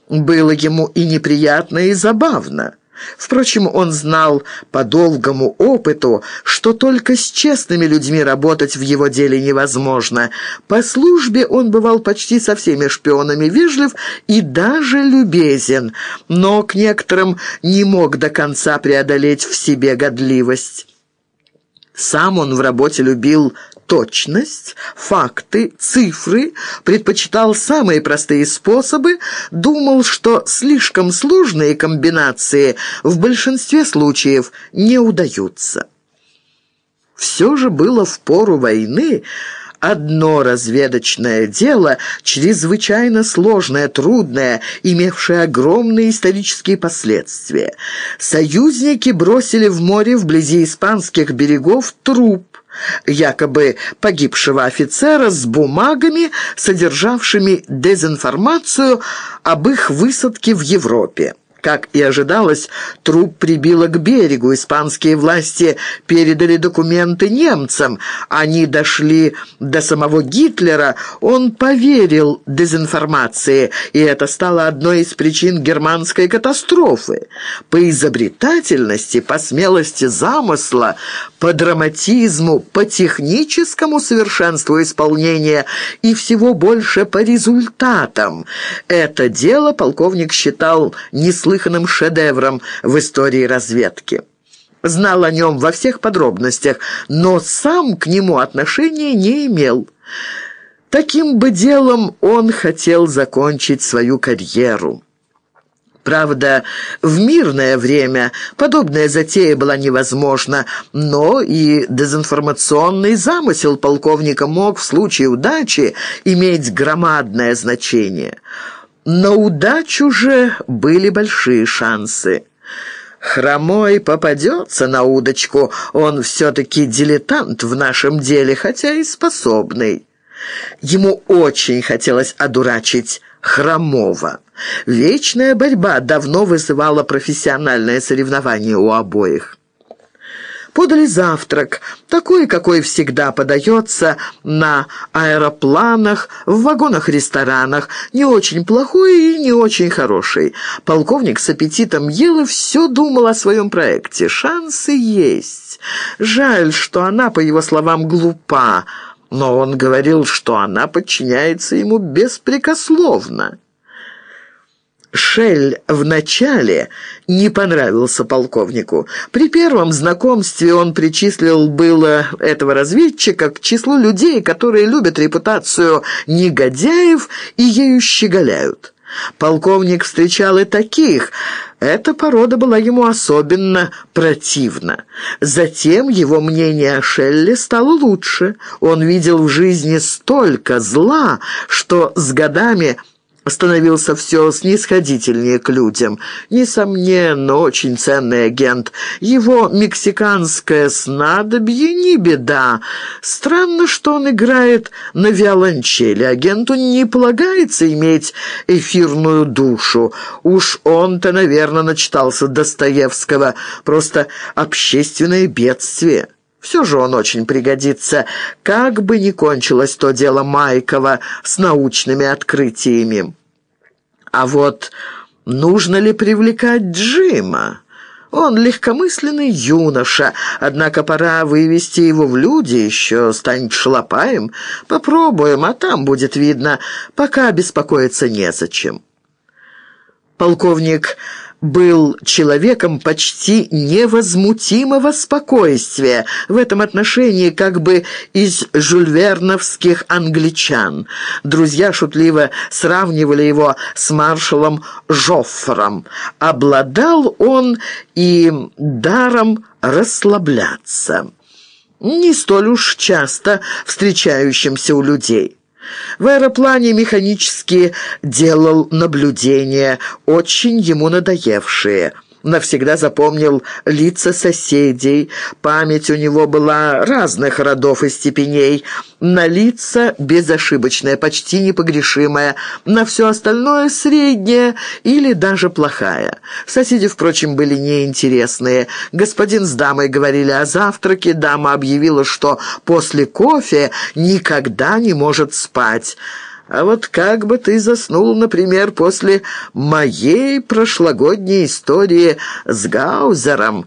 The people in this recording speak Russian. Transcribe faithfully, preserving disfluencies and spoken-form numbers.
было ему и неприятно, и забавно. Впрочем, он знал по долгому опыту, что только с честными людьми работать в его деле невозможно. По службе он бывал почти со всеми шпионами вежлив и даже любезен, но к некоторым не мог до конца преодолеть в себе годливость. Сам он в работе любил точность, факты, цифры, предпочитал самые простые способы, думал, что слишком сложные комбинации в большинстве случаев не удаются. Все же было в пору войны одно разведочное дело, чрезвычайно сложное, трудное, имевшее огромные исторические последствия. Союзники бросили в море вблизи испанских берегов труп якобы погибшего офицера с бумагами, содержавшими дезинформацию об их высадке в Европе. Как и ожидалось, труп прибило к берегу. Испанские власти передали документы немцам. Они дошли до самого Гитлера. Он поверил дезинформации, и это стало одной из причин германской катастрофы. По изобретательности, по смелости замысла, по драматизму, по техническому совершенству исполнения и всего больше по результатам. Это дело полковник считал неслыханным шедевром в истории разведки. Знал о нем во всех подробностях, но сам к нему отношения не имел. Таким бы делом он хотел закончить свою карьеру. Правда, в мирное время подобная затея была невозможна, но и дезинформационный замысел полковника мог в случае удачи иметь громадное значение. На удачу же были большие шансы. Хромой попадется на удочку, он все-таки дилетант в нашем деле, хотя и способный. Ему очень хотелось одурачить Хромого. Вечная борьба давно вызывала профессиональное соревнование у обоих. Подали завтрак, такой, какой всегда подается на аэропланах, в вагонах-ресторанах, не очень плохой и не очень хороший. Полковник с аппетитом ел и все думал о своем проекте. Шансы есть. Жаль, что она, по его словам, глупа, но он говорил, что она подчиняется ему беспрекословно. Шель вначале не понравился полковнику. При первом знакомстве он причислил было этого разведчика к числу людей, которые любят репутацию негодяев и ею щеголяют. Полковник встречал и таких. Эта порода была ему особенно противна. Затем его мнение о Шелле стало лучше. Он видел в жизни столько зла, что с годами становился все снисходительнее к людям. Несомненно, очень ценный агент. Его мексиканское снадобье не беда. Странно, что он играет на виолончели. Агенту не полагается иметь эфирную душу. Уж он-то, наверное, начитался Достоевского. Просто общественное бедствие. Все же он очень пригодится, как бы ни кончилось то дело Майкова с научными открытиями. А вот нужно ли привлекать Джима? Он легкомысленный юноша, однако пора вывести его в люди, еще станет шалопаем. Попробуем, а там будет видно, пока беспокоиться незачем. Полковник был человеком почти невозмутимого спокойствия, в этом отношении как бы из жюльверновских англичан. Друзья шутливо сравнивали его с маршалом Жоффром. Обладал он и даром расслабляться, не столь уж часто встречающимся у людей. В аэроплане механически делал наблюдения, очень ему надоевшие. Навсегда запомнил лица соседей. Память у него была разных родов и степеней. На лица безошибочная, почти непогрешимая, на все остальное средняя или даже плохая. Соседи, впрочем, были неинтересные. Господин с дамой говорили о завтраке, дама объявила, что после кофе никогда не может спать. А вот как бы ты заснул, например, после моей прошлогодней истории с Гаузером,